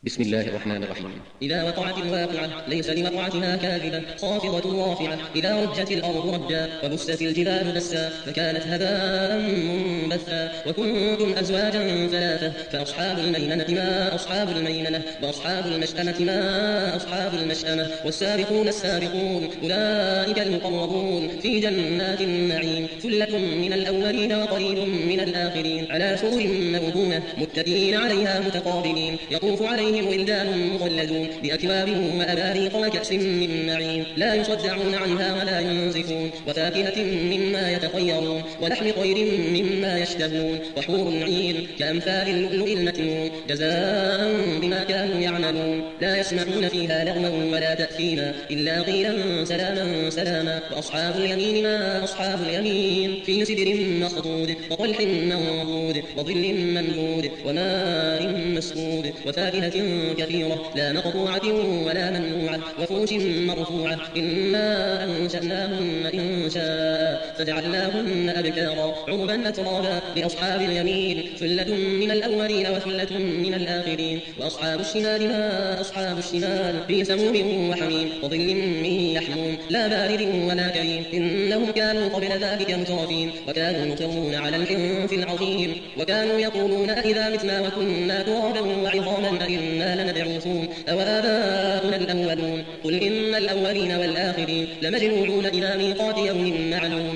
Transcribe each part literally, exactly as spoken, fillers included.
بسم الله الرحمن الرحيم. إذا وقعت الواقعة ليس لوقعتها كاذبة خافضة رافعة إذا رجت الأرض رجا وبست الجبال بسا فكانت هباء منبثا وكنتم أزواجا ثلاثة فأصحاب الميمنة ما أصحاب الميمنة وأصحاب المشأمة ما أصحاب المشأمة والسابقون السابقون أولئك المقربون في جنات النعيم ثلة من الأولين وقليل من الآخرين على سرر موضونة متكئين عليها متقابلين يطوف عليهم ولدان مخلدون بأكواب وأباريق وكأس من معين لا يصدعون عنها ولا ينزفون وفاكهة مما يتخيرون ولحم طير مما يشتهون وحور عين كأمثال اللؤلؤ المكنون جزاء بما كانوا يعملون لا يسمعون فيها لغوا ولا تأثيما إلا قيلا سلاما سلاما وأصحاب اليمين ما أصحاب اليمين في سدر مخضود وطلح منضود وظل ممدود وماء مسكوب وفاكهة كثيرة لا مقطوعة ولا ممنوعة وفوش مرفوعة إنا أنشأناهن إنشاء فجعلناهن أبكارا عربا أترابا لأصحاب اليمين ثلة من الأولين وثلة من الآخرين وأصحاب الشمال ما أصحاب الشمال في سموم وحميم وظل من يحموم لا بارد ولا كريم إنهم كانوا قبل ذلك مترفين وكانوا يصرون على الحنث العظيم وكانوا يقولون أإذا متنا وكنا ترابا وعظاما أإنا لمبعوثون أوآباؤنا الأولون قل إن الأولين والآخرين لمجموعون إلى ميقات يوم معلوم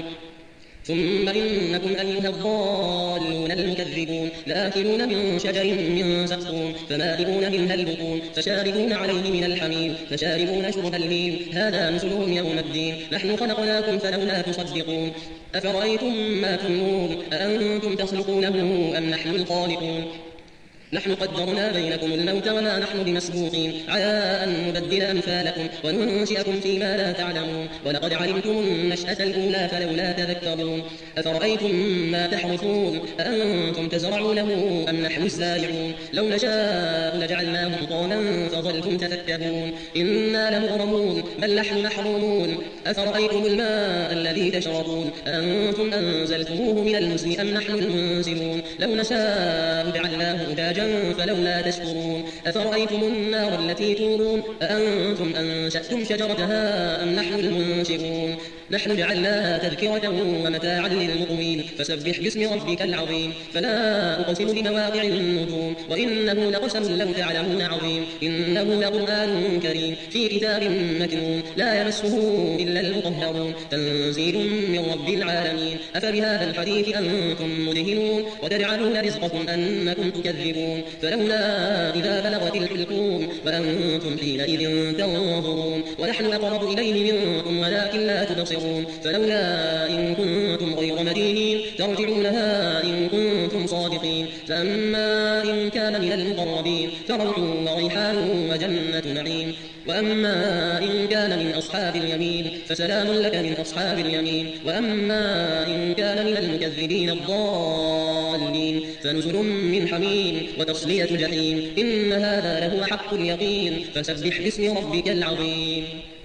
ثم إنكم أيها الضالون المكذبون لآكلون من شجر من زقوم فمالئون منها البطون فشاربون عليه من الحميم فشاربون شرب الهيم هذا نزلهم يوم الدين نحن خلقناكم فلولا تصدقون أفرأيتم ما تمنون أأنتم تخلقونه أم نحن الخالقون نحن قدرنا بينكم الموت وما نحن بمسبوقين على أن نبدل أمثالكم وننشئكم فيما لا تعلمون ولقد علمتم النشأة الأولى فلولا تذكرون أفرأيتم ما تحرثون أأنتم تزرعونه أم نحن الزارعون لو نشاء لجعلناه حطاما فظلتم تفكهون إنا لمغرمون بل نحن محرومون أفرأيتم الماء الذي تشربون أأنتم أنزلتموه من المزن أم نحن المنزلون لو نشاء جعلناه أجاجا فلولا تشكرون أفرأيتم النار التي تورون أأنتم أنشأتم شجرتها أم نحن المنشئون نحن جعلناها تذكرة ومتاعا للمقوين فسبح باسم ربك العظيم فلا أقسم بمواقع النجوم وإنه لقسم لو تعلمون عظيم إنه لقرآن كريم في كتاب مكنون لا يمسه إلا المطهرون تنزيل من رب العالمين أفبهذا الحديث أنتم مدهنون وتجعلون رزقكم أنكم تكذبون فلولا إذا بلغت الحلقوم وأنتم حينئذ تنظرون ونحن أقرب إليه منكم ولكن لا تبصرون فلولا إن كنتم غير مدينين ترجعونها إن كنتم صادقين فأما إن كان من المقربين فروح وريحان وجنة نعيم وأما إن كان من أصحاب اليمين فسلام لك من أصحاب اليمين وأما إن كان من المكذبين الضالين فنزل من حميم وتصلية جحيم إن هذا لهو حق اليقين فسبح باسم ربك العظيم.